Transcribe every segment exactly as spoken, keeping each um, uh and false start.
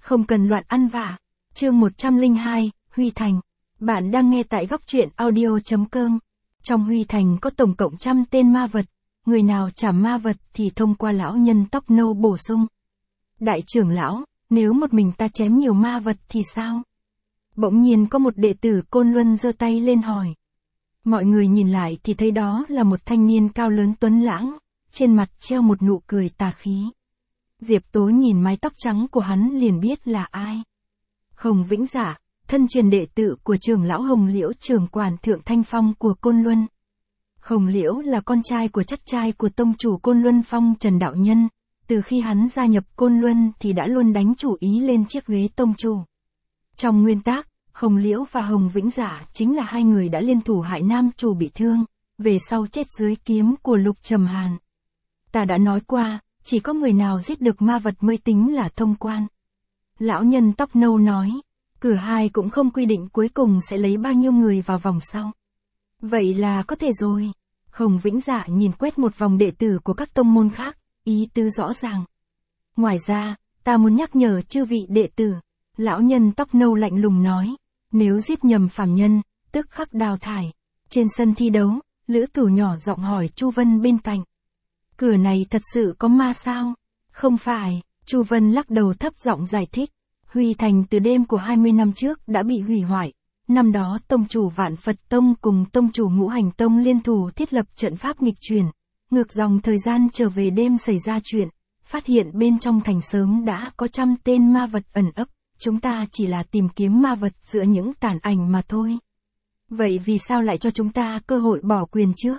Không cần loạn ăn vạ. Chương một trăm lẻ hai, Huy Thành. Bạn đang nghe tại góc truyện audio chấm com. Trong Huy Thành có tổng cộng trăm tên ma vật, người nào chảm ma vật thì thông qua lão nhân tóc nâu bổ sung. Đại trưởng lão, nếu một mình ta chém nhiều ma vật thì sao? Bỗng nhiên có một đệ tử Côn Luân giơ tay lên hỏi. Mọi người nhìn lại thì thấy đó là một thanh niên cao lớn tuấn lãng, trên mặt treo một nụ cười tà khí. Diệp Tố nhìn mái tóc trắng của hắn liền biết là ai. Hồng Vĩnh Dạ, thân truyền đệ tử của trưởng lão Hồng Liễu trưởng quản Thượng Thanh Phong của Côn Luân. Hồng Liễu là con trai của chắc trai của tông chủ Côn Luân Phong Trần Đạo Nhân, từ khi hắn gia nhập Côn Luân thì đã luôn đánh chủ ý lên chiếc ghế tông chủ. Trong nguyên tắc, Hồng Liễu và Hồng Vĩnh Dạ chính là hai người đã liên thủ hại nam chủ bị thương, về sau chết dưới kiếm của Lục Trầm Hàn. Ta đã nói qua, chỉ có người nào giết được ma vật mới tính là thông quan. Lão nhân tóc nâu nói, cửa hai cũng không quy định cuối cùng sẽ lấy bao nhiêu người vào vòng sau. Vậy là có thể rồi. Hồng Vĩnh Dạ nhìn quét một vòng đệ tử của các tông môn khác, ý tứ rõ ràng. Ngoài ra, ta muốn nhắc nhở chư vị đệ tử. Lão nhân tóc nâu lạnh lùng nói, nếu giết nhầm phàm nhân, tức khắc đào thải. Trên sân thi đấu, Lữ Cửu nhỏ giọng hỏi Chu Vân bên cạnh. Cửa này thật sự có ma sao? Không phải, Chu Vân lắc đầu thấp giọng giải thích. Huy Thành từ đêm của hai mươi năm trước đã bị hủy hoại. Năm đó tông chủ Vạn Phật Tông cùng tông chủ Ngũ Hành Tông liên thủ thiết lập trận pháp nghịch chuyển. Ngược dòng thời gian trở về đêm xảy ra chuyện, phát hiện bên trong thành sớm đã có trăm tên ma vật ẩn ấp. Chúng ta chỉ là tìm kiếm ma vật giữa những tàn ảnh mà thôi. Vậy vì sao lại cho chúng ta cơ hội bỏ quyền trước?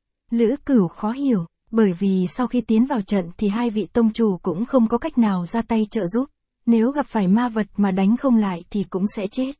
Lữ Cửu khó hiểu, bởi vì sau khi tiến vào trận thì hai vị tông chủ cũng không có cách nào ra tay trợ giúp. Nếu gặp phải ma vật mà đánh không lại thì cũng sẽ chết.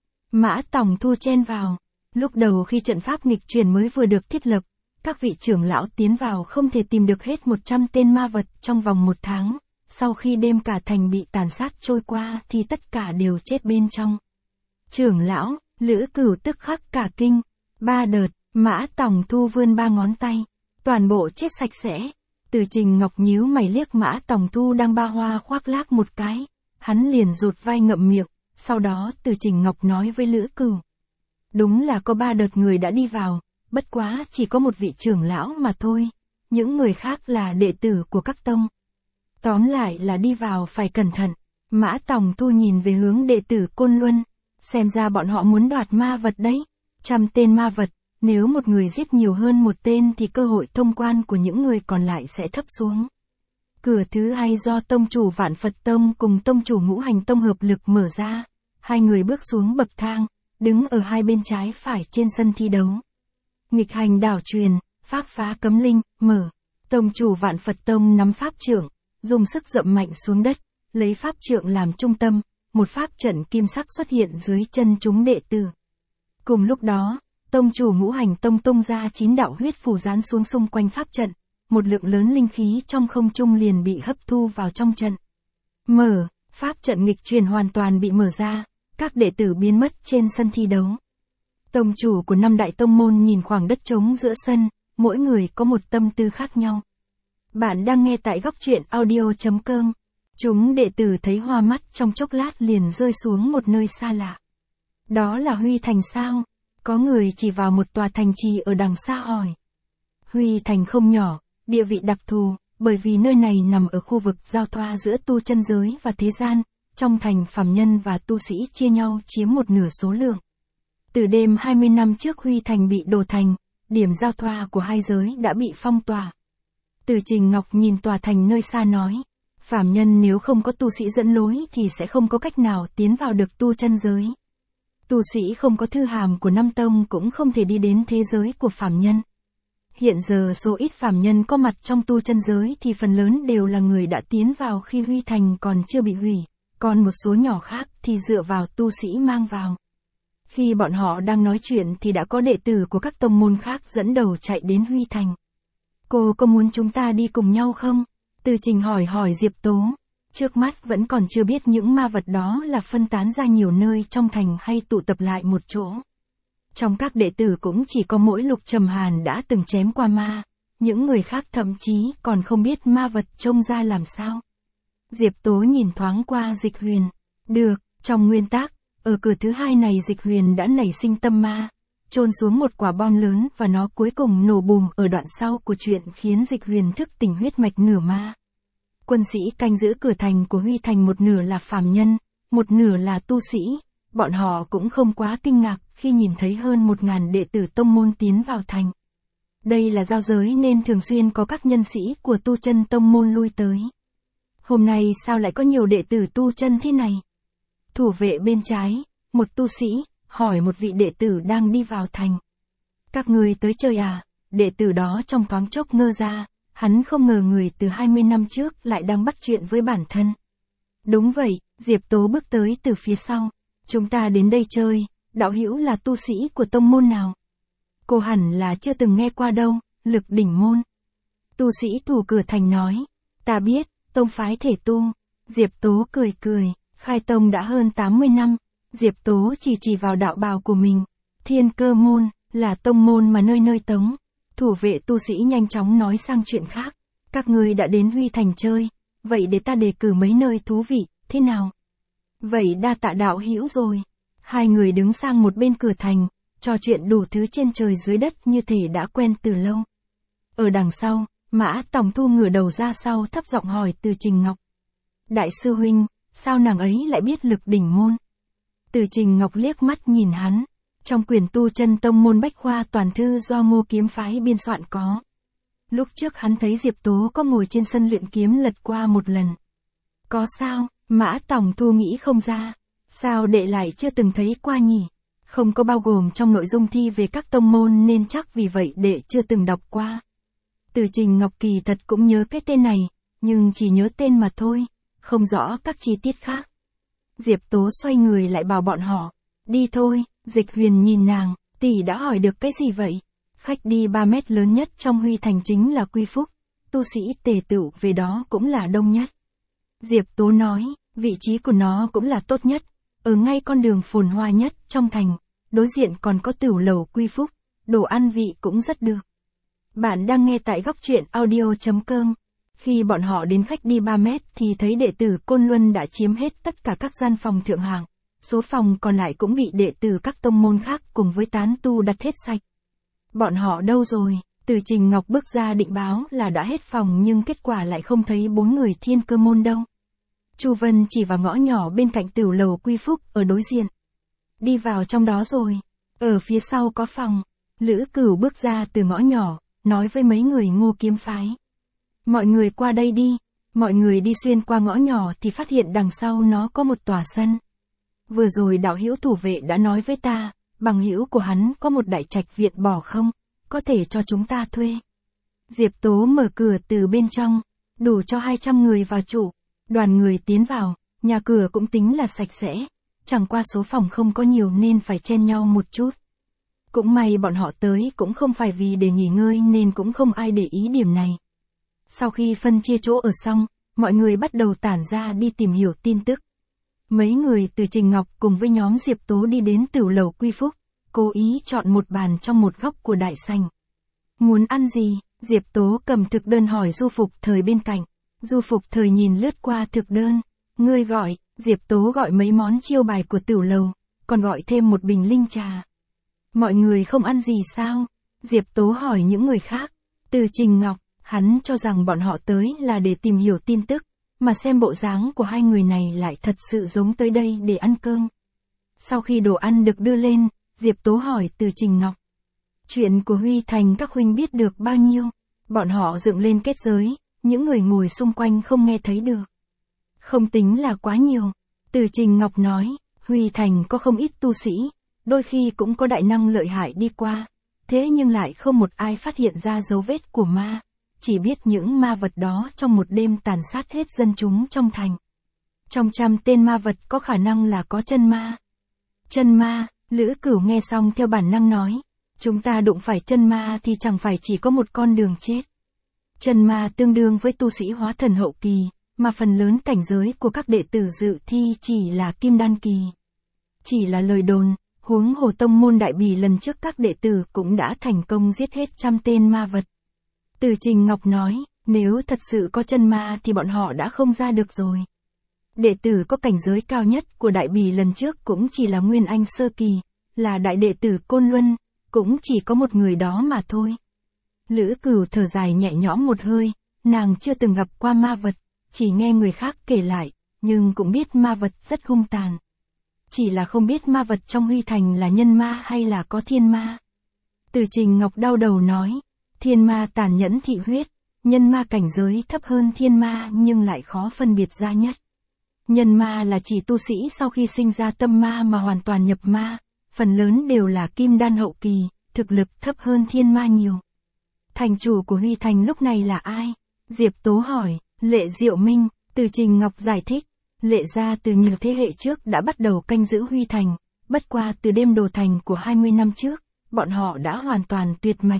Mã Tòng Thu chen vào. Lúc đầu khi trận pháp nghịch chuyển mới vừa được thiết lập, các vị trưởng lão tiến vào không thể tìm được hết một trăm tên ma vật trong vòng một tháng. Sau khi đêm cả thành bị tàn sát trôi qua thì tất cả đều chết bên trong. Trưởng lão, Lữ Cửu tức khắc cả kinh. Ba đợt, Mã Tòng Thu vươn ba ngón tay. Toàn bộ chết sạch sẽ. Từ Trình Ngọc nhíu mày liếc Mã Tòng Thu đang ba hoa khoác lác một cái. Hắn liền rụt vai ngậm miệng. Sau đó Từ Trình Ngọc nói với Lữ Cửu. Đúng là có ba đợt người đã đi vào. Bất quá chỉ có một vị trưởng lão mà thôi. Những người khác là đệ tử của các tông. Tóm lại là đi vào phải cẩn thận. Mã Tòng Thu nhìn về hướng đệ tử Côn Luân. Xem ra bọn họ muốn đoạt ma vật đấy. Trăm tên ma vật, nếu một người giết nhiều hơn một tên thì cơ hội thông quan của những người còn lại sẽ thấp xuống. Cửa thứ hai do tông chủ Vạn Phật Tông cùng tông chủ Ngũ Hành Tông hợp lực mở ra. Hai người bước xuống bậc thang, đứng ở hai bên trái phải trên sân thi đấu. Nghịch hành đảo truyền, pháp phá cấm linh, mở. Tông chủ Vạn Phật Tông nắm pháp trượng, dùng sức dậm mạnh xuống đất, lấy pháp trượng làm trung tâm, một pháp trận kim sắc xuất hiện dưới chân chúng đệ tử. Cùng lúc đó, tông chủ Ngũ Hành Tông tung ra chín đạo huyết phù dán xuống xung quanh pháp trận, một lượng lớn linh khí trong không trung liền bị hấp thu vào trong trận. Mở, pháp trận nghịch truyền hoàn toàn bị mở ra, các đệ tử biến mất trên sân thi đấu. Tông chủ của năm đại tông môn nhìn khoảng đất trống giữa sân, mỗi người có một tâm tư khác nhau. Bạn đang nghe tại góc truyện audio chấm com. Chúng đệ tử thấy hoa mắt trong chốc lát liền rơi xuống một nơi xa lạ. Đó là Huy Thành sao? Có người chỉ vào một tòa thành trì ở đằng xa hỏi. Huy Thành không nhỏ, địa vị đặc thù, bởi vì nơi này nằm ở khu vực giao thoa giữa tu chân giới và thế gian. Trong thành phàm nhân và tu sĩ chia nhau chiếm một nửa số lượng. Từ đêm hai mươi năm trước Huy Thành bị đổ thành, điểm giao thoa của hai giới đã bị phong tỏa. Từ Trình Ngọc nhìn tòa thành nơi xa nói, phàm nhân nếu không có tu sĩ dẫn lối thì sẽ không có cách nào tiến vào được tu chân giới. Tu sĩ không có thư hàm của năm tông cũng không thể đi đến thế giới của phàm nhân. Hiện giờ số ít phàm nhân có mặt trong tu chân giới thì phần lớn đều là người đã tiến vào khi Huy Thành còn chưa bị hủy, còn một số nhỏ khác thì dựa vào tu sĩ mang vào. Khi bọn họ đang nói chuyện thì đã có đệ tử của các tông môn khác dẫn đầu chạy đến Huy Thành. Cô có muốn chúng ta đi cùng nhau không? Từ Trình hỏi hỏi Diệp Tố. Trước mắt vẫn còn chưa biết những ma vật đó là phân tán ra nhiều nơi trong thành hay tụ tập lại một chỗ. Trong các đệ tử cũng chỉ có mỗi Lục Trầm Hàn đã từng chém qua ma. Những người khác thậm chí còn không biết ma vật trông ra làm sao. Diệp Tố nhìn thoáng qua Dịch Huyền. Được, trong nguyên tắc, ở cửa thứ hai này Dịch Huyền đã nảy sinh tâm ma, chôn xuống một quả bom lớn và nó cuối cùng nổ bùm ở đoạn sau của chuyện khiến Dịch Huyền thức tỉnh huyết mạch nửa ma. Quân sĩ canh giữ cửa thành của Huy Thành một nửa là phàm nhân, một nửa là tu sĩ, bọn họ cũng không quá kinh ngạc khi nhìn thấy hơn một ngàn đệ tử tông môn tiến vào thành. Đây là giao giới nên thường xuyên có các nhân sĩ của tu chân tông môn lui tới. Hôm nay sao lại có nhiều đệ tử tu chân thế này? Thủ vệ bên trái, một tu sĩ, hỏi một vị đệ tử đang đi vào thành. Các người tới chơi à? Đệ tử đó trong thoáng chốc ngơ ra, hắn không ngờ người từ hai mươi năm trước lại đang bắt chuyện với bản thân. Đúng vậy, Diệp Tố bước tới từ phía sau. Chúng ta đến đây chơi, đạo hữu là tu sĩ của tông môn nào? Cô hẳn là chưa từng nghe qua đâu, Lực Đỉnh môn. Tu sĩ thủ cửa thành nói, ta biết, tông phái thể tu. Diệp Tố cười cười, khai tông đã hơn tám mươi năm. Diệp Tố chỉ chỉ vào đạo bào của mình. Thiên Cơ môn, là tông môn mà nơi nơi tống. Thủ vệ tu sĩ nhanh chóng nói sang chuyện khác. Các ngươi đã đến Huy Thành chơi, vậy để ta đề cử mấy nơi thú vị, thế nào? Vậy đa tạ đạo hữu rồi. Hai người đứng sang một bên cửa thành, trò chuyện đủ thứ trên trời dưới đất như thể đã quen từ lâu. Ở đằng sau, Mã Tòng Thu ngửa đầu ra sau thấp giọng hỏi Từ Trình Ngọc. Đại sư huynh, sao nàng ấy lại biết Lực Đỉnh môn? Từ Trình Ngọc liếc mắt nhìn hắn. Trong quyển tu chân tông môn bách khoa toàn thư do Ngô Kiếm phái biên soạn có. Lúc trước hắn thấy Diệp Tố có ngồi trên sân luyện kiếm lật qua một lần. Có sao? Mã Tòng Thu nghĩ không ra. Sao đệ lại chưa từng thấy qua nhỉ? Không có bao gồm trong nội dung thi về các tông môn nên chắc vì vậy đệ chưa từng đọc qua. Từ Trình Ngọc kỳ thật cũng nhớ cái tên này, nhưng chỉ nhớ tên mà thôi, không rõ các chi tiết khác. Diệp Tố xoay người lại bảo bọn họ, đi thôi. Dịch Huyền nhìn nàng, tỷ đã hỏi được cái gì vậy? Khách đi ba mét lớn nhất trong Huy Thành chính là Quy Phúc, tu sĩ tề tựu về đó cũng là đông nhất. Diệp Tố nói, vị trí của nó cũng là tốt nhất, ở ngay con đường phồn hoa nhất trong thành, đối diện còn có tửu lầu Quy Phúc, đồ ăn vị cũng rất được. Bạn đang nghe tại góc truyện audio chấm com. Khi bọn họ đến khách đi ba mét thì thấy đệ tử Côn Luân đã chiếm hết tất cả các gian phòng thượng hạng. Số phòng còn lại cũng bị đệ tử các tông môn khác cùng với tán tu đặt hết sạch. Bọn họ đâu rồi? Từ Trình Ngọc bước ra định báo là đã hết phòng nhưng kết quả lại không thấy bốn người Thiên Cơ môn đâu. Chu Vân chỉ vào ngõ nhỏ bên cạnh tửu lầu Quy Phúc ở đối diện. Đi vào trong đó rồi. Ở phía sau có phòng. Lữ Cửu bước ra từ ngõ nhỏ, nói với mấy người Ngô Kiếm phái. Mọi người qua đây đi. Mọi người đi xuyên qua ngõ nhỏ thì phát hiện đằng sau nó có một tòa sân. Vừa rồi đạo hữu thủ vệ đã nói với ta, bằng hữu của hắn có một đại trạch viện bỏ không, có thể cho chúng ta thuê. Diệp Tố mở cửa từ bên trong, đủ cho hai trăm người vào trụ. Đoàn người tiến vào, nhà cửa cũng tính là sạch sẽ, chẳng qua số phòng không có nhiều nên phải chen nhau một chút. Cũng may bọn họ tới cũng không phải vì để nghỉ ngơi nên cũng không ai để ý điểm này. Sau khi phân chia chỗ ở xong, mọi người bắt đầu tản ra đi tìm hiểu tin tức. Mấy người từ Trình Ngọc cùng với nhóm Diệp Tố đi đến tửu lầu Quy Phúc, cố ý chọn một bàn trong một góc của đại sảnh. Muốn ăn gì? Diệp Tố cầm thực đơn hỏi Du Phục Thời bên cạnh. Du Phục Thời nhìn lướt qua thực đơn. Ngươi gọi, Diệp Tố gọi mấy món chiêu bài của tửu lầu, còn gọi thêm một bình linh trà. Mọi người không ăn gì sao? Diệp Tố hỏi những người khác. Từ Trình Ngọc, hắn cho rằng bọn họ tới là để tìm hiểu tin tức. Mà xem bộ dáng của hai người này lại thật sự giống tới đây để ăn cơm. Sau khi đồ ăn được đưa lên, Diệp Tố hỏi Từ Trình Ngọc. Chuyện của Huy Thành các huynh biết được bao nhiêu? Bọn họ dựng lên kết giới, những người ngồi xung quanh không nghe thấy được. Không tính là quá nhiều. Từ Trình Ngọc nói, Huy Thành có không ít tu sĩ, đôi khi cũng có đại năng lợi hại đi qua. Thế nhưng lại không một ai phát hiện ra dấu vết của ma. Chỉ biết những ma vật đó trong một đêm tàn sát hết dân chúng trong thành. Trong trăm tên ma vật có khả năng là có chân ma. Chân ma, Lữ Cửu nghe xong theo bản năng nói. Chúng ta đụng phải chân ma thì chẳng phải chỉ có một con đường chết. Chân ma tương đương với tu sĩ hóa thần hậu kỳ, mà phần lớn cảnh giới của các đệ tử dự thi chỉ là kim đan kỳ. Chỉ là lời đồn, huống hồ tông môn Đại Bỉ lần trước các đệ tử cũng đã thành công giết hết trăm tên ma vật. Từ Trình Ngọc nói, Nếu thật sự có chân ma thì bọn họ đã không ra được rồi. Đệ tử có cảnh giới cao nhất của Đại Bỉ lần trước cũng chỉ là Nguyên Anh sơ kỳ, là đại đệ tử Côn Luân, cũng chỉ có một người đó mà thôi. Lữ Cửu thở dài nhẹ nhõm một hơi, nàng chưa từng gặp qua ma vật, chỉ nghe người khác kể lại, nhưng cũng biết ma vật rất hung tàn. Chỉ là không biết ma vật trong Huy Thành là nhân ma hay là có thiên ma. Từ Trình Ngọc đau đầu nói, thiên ma tàn nhẫn thị huyết, nhân ma cảnh giới thấp hơn thiên ma nhưng lại khó phân biệt ra nhất. Nhân ma là chỉ tu sĩ sau khi sinh ra tâm ma mà hoàn toàn nhập ma, phần lớn đều là kim đan hậu kỳ, thực lực thấp hơn thiên ma nhiều. Thành chủ của Huy Thành lúc này là ai? Diệp Tố hỏi. Lệ Diệu Minh. Từ Trình Ngọc giải thích. Lệ gia từ nhiều thế hệ trước đã bắt đầu canh giữ Huy Thành, bất qua từ đêm đồ thành của hai mươi năm trước, bọn họ đã hoàn toàn tuyệt mạch.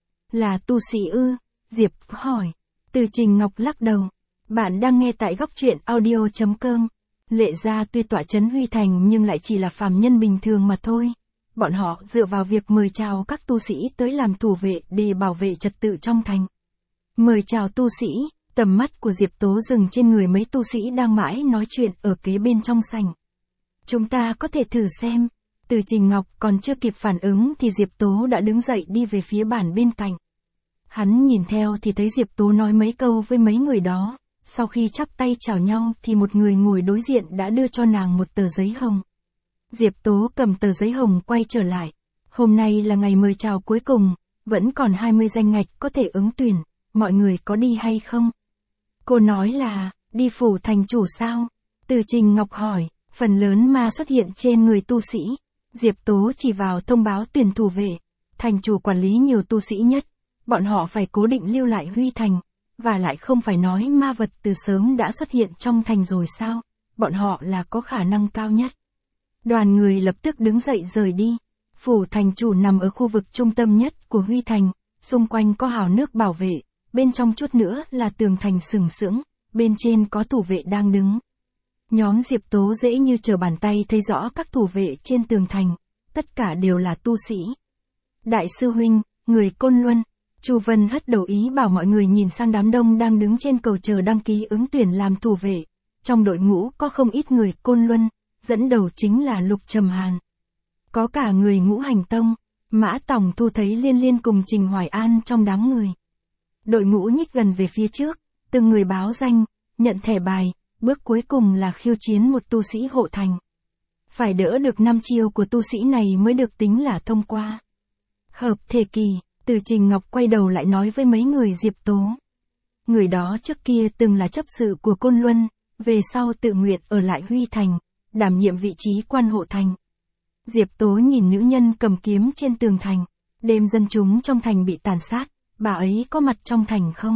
Là tu sĩ ư? Diệp hỏi. Từ Trình Ngọc lắc đầu. Bạn đang nghe tại góc truyện audio chấm com. Lệ gia tuy tọa trấn Huy Thành nhưng lại chỉ là phàm nhân bình thường mà thôi. Bọn họ dựa vào việc mời chào các tu sĩ tới làm thủ vệ để bảo vệ trật tự trong thành. Mời chào tu sĩ, tầm mắt của Diệp Tố dừng trên người mấy tu sĩ đang mãi nói chuyện ở kế bên trong sảnh. Chúng ta có thể thử xem. Từ Trình Ngọc còn chưa kịp phản ứng thì Diệp Tố đã đứng dậy đi về phía bàn bên cạnh. Hắn nhìn theo thì thấy Diệp Tố nói mấy câu với mấy người đó, sau khi chắp tay chào nhau thì một người ngồi đối diện đã đưa cho nàng một tờ giấy hồng. Diệp Tố cầm tờ giấy hồng quay trở lại. Hôm nay là ngày mời chào cuối cùng, vẫn còn hai mươi danh ngạch có thể ứng tuyển, mọi người có đi hay không? Cô nói là, đi phủ thành chủ sao? Từ Trình Ngọc hỏi, phần lớn ma xuất hiện trên người tu sĩ. Diệp Tố chỉ vào thông báo tuyển thủ vệ. Thành chủ quản lý nhiều tu sĩ nhất, bọn họ phải cố định lưu lại Huy Thành, và lại không phải nói ma vật từ sớm đã xuất hiện trong thành rồi sao? Bọn họ là có khả năng cao nhất. Đoàn người lập tức đứng dậy rời đi. Phủ thành chủ nằm ở khu vực trung tâm nhất của Huy Thành, xung quanh có hào nước bảo vệ, bên trong chút nữa là tường thành sừng sững, bên trên có thủ vệ đang đứng. Nhóm Diệp Tố dễ như trở bàn tay thấy rõ các thủ vệ trên tường thành, tất cả đều là tu sĩ. Đại sư huynh, người Côn Luân. Chu Vân hất đầu ý bảo mọi người nhìn sang đám đông đang đứng trên cầu chờ đăng ký ứng tuyển làm thủ vệ. Trong đội ngũ có không ít người Côn Luân, dẫn đầu chính là Lục Trầm Hàn. Có cả người Ngũ Hành Tông, Mã Tòng Thu thấy Liên Liên cùng Trình Hoài An trong đám người. Đội ngũ nhích gần về phía trước, từng người báo danh, nhận thẻ bài, bước cuối cùng là khiêu chiến một tu sĩ hộ thành. Phải đỡ được năm chiêu của tu sĩ này mới được tính là thông qua. Hợp thể kỳ. Từ Trình Ngọc quay đầu lại nói với mấy người Diệp Tố. Người đó trước kia từng là chấp sự của Côn Luân, về sau tự nguyện ở lại Huy Thành, đảm nhiệm vị trí quan hộ thành. Diệp Tố nhìn nữ nhân cầm kiếm trên tường thành. Đêm dân chúng trong thành bị tàn sát, bà ấy có mặt trong thành không?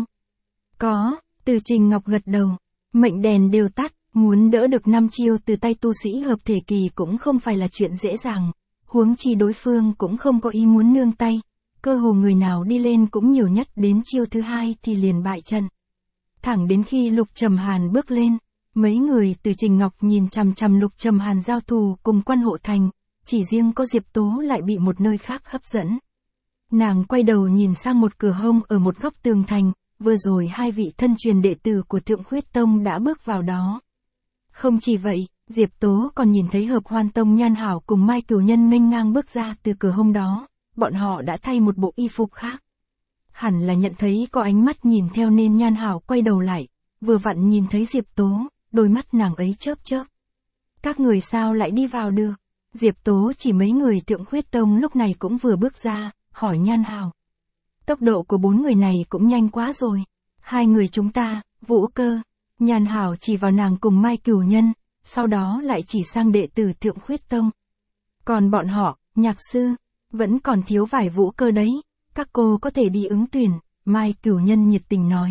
Có. Từ Trình Ngọc gật đầu. Mệnh đèn đều tắt, muốn đỡ được năm chiêu từ tay tu sĩ hợp thể kỳ cũng không phải là chuyện dễ dàng. Huống chi đối phương cũng không có ý muốn nương tay. Cơ hồ người nào đi lên cũng nhiều nhất đến chiêu thứ hai thì liền bại trận. Thẳng đến khi Lục Trầm Hàn bước lên, mấy người từ Trình Ngọc nhìn chằm chằm Lục Trầm Hàn giao thù cùng quan hộ thành, chỉ riêng có Diệp Tố lại bị một nơi khác hấp dẫn. Nàng quay đầu nhìn sang một cửa hông ở một góc tường thành, vừa rồi hai vị thân truyền đệ tử của Thượng Khuyết Tông đã bước vào đó. Không chỉ vậy, Diệp Tố còn nhìn thấy Hợp Hoan Tông Nhan Hảo cùng Mai Cửu Nhân nghênh ngang bước ra từ cửa hông đó. Bọn họ đã thay một bộ y phục khác. Hẳn là nhận thấy có ánh mắt nhìn theo nên Nhan Hảo quay đầu lại, vừa vặn nhìn thấy Diệp Tố, đôi mắt nàng ấy chớp chớp. Các người sao lại đi vào được? Diệp Tố chỉ mấy người Thượng Khuyết Tông lúc này cũng vừa bước ra, hỏi Nhan Hảo. Tốc độ của bốn người này cũng nhanh quá rồi. Hai người chúng ta, Vũ Cơ. Nhan Hảo chỉ vào nàng cùng Mai Cửu Nhân, sau đó lại chỉ sang đệ tử Thượng Khuyết Tông. Còn bọn họ, Nhạc Sư, vẫn còn thiếu vài Vũ Cơ đấy, các cô có thể đi ứng tuyển, Mai Cửu Nhân nhiệt tình nói.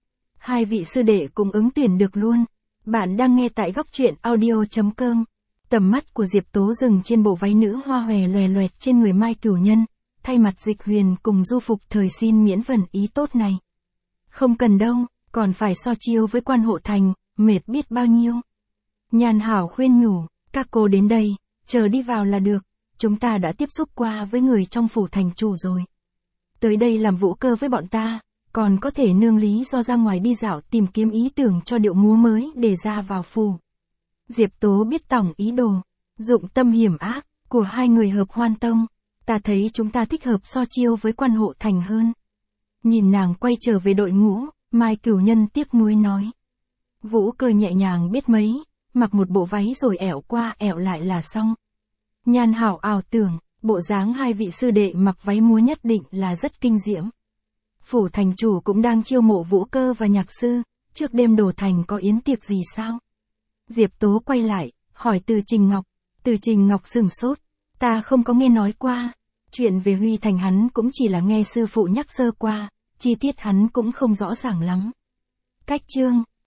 Hai vị sư đệ cũng ứng tuyển được luôn. Bạn đang nghe tại góc truyện audio chấm com. Tầm mắt của Diệp Tố dừng trên bộ váy nữ hoa hòe lòe loẹt trên người Mai Cửu Nhân, thay mặt Dịch Huyền cùng du phục thời xin miễn vần ý tốt này. Không cần đâu, còn phải so chiêu với quan hộ thành, mệt biết bao nhiêu. Nhan Hảo khuyên nhủ, các cô đến đây, chờ đi vào là được. Chúng ta đã tiếp xúc qua với người trong phủ thành chủ rồi. Tới đây làm Vũ Cơ với bọn ta, còn có thể nương lý do ra ngoài đi dạo tìm kiếm ý tưởng cho điệu múa mới để ra vào phù. Diệp Tố biết tổng ý đồ, dụng tâm hiểm ác, của hai người hợp hoan tông, ta thấy chúng ta thích hợp so chiêu với Quan Hộ Thành hơn. Nhìn nàng quay trở về đội ngũ, Mai Cửu Nhân tiếc nuối nói. Vũ Cơ nhẹ nhàng biết mấy, mặc một bộ váy rồi ẻo qua ẻo lại là xong. Nhan Hảo ảo tưởng, bộ dáng hai vị sư đệ mặc váy múa nhất định là rất kinh diễm. Phủ thành chủ cũng đang chiêu mộ Vũ Cơ và nhạc sư, trước đêm đổ thành có yến tiệc gì sao? Diệp Tố quay lại, hỏi Từ Trình Ngọc. Từ Trình Ngọc sừng sốt, ta không có nghe nói qua. Chuyện về Huy Thành hắn cũng chỉ là nghe sư phụ nhắc sơ qua, chi tiết hắn cũng không rõ ràng lắm. Cách chương